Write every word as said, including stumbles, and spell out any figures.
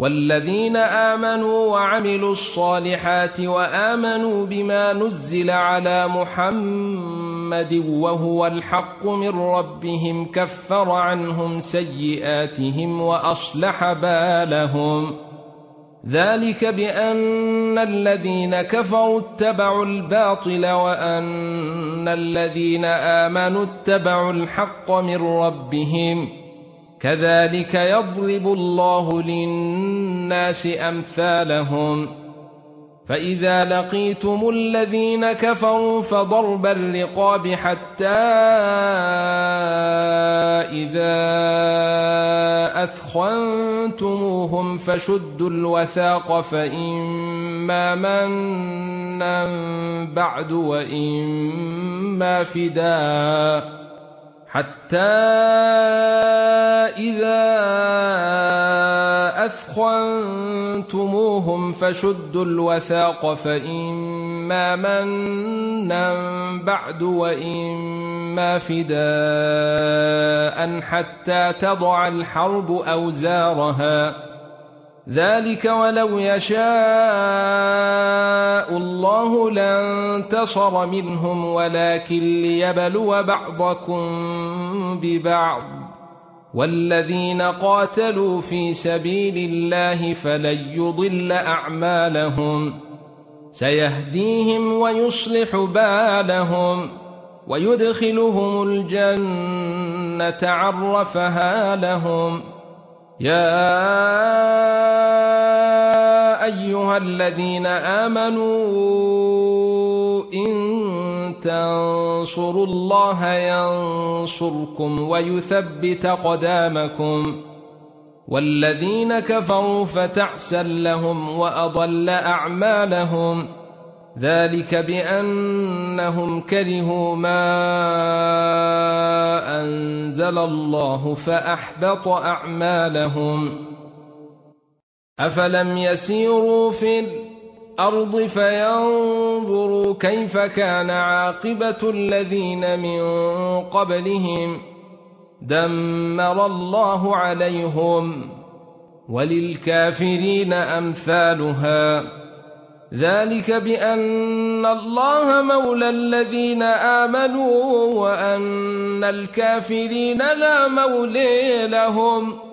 والذين آمنوا وعملوا الصالحات وآمنوا بما نزل على محمد وهو الحق من ربهم كفر عنهم سيئاتهم وأصلح بالهم. ذلك بأن الذين كفروا اتبعوا الباطل وأن الذين آمنوا اتبعوا الحق من ربهم كذلك يضرب الله للناس أمثالهم. فإذا لقيتم الذين كفروا فضرب الرقاب حتى إذا أثخنتموهم فشدوا الوثاق فإما منا بعد وإما فداء حتى إذا أثخنتموهم فشدوا الوثاق فإما منا بعد وإما فداء حتى تضع الحرب أوزارها. ذلك ولو يشاء الله لانتصر منهم ولكن ليبلو بعضكم ببعض. والذين قاتلوا في سبيل الله فلن يضل أعمالهم سيهديهم ويصلح بالهم ويدخلهم الجنة عرفها لهم. يا أيها الذين آمنوا إن تنصروا الله ينصركم ويثبت أقدامكم. والذين كفروا فتعسا لهم وأضل أعمالهم. ذلك بأنهم كرهوا ما أنزل الله فأحبط أعمالهم. أفلم يسيروا في الأرض فينظروا كيف كان عاقبة الذين من قبلهم دمر الله عليهم وللكافرين أمثالها. ذلك بأن الله مولى الذين آمنوا وأن الكافرين لا مولى لهم.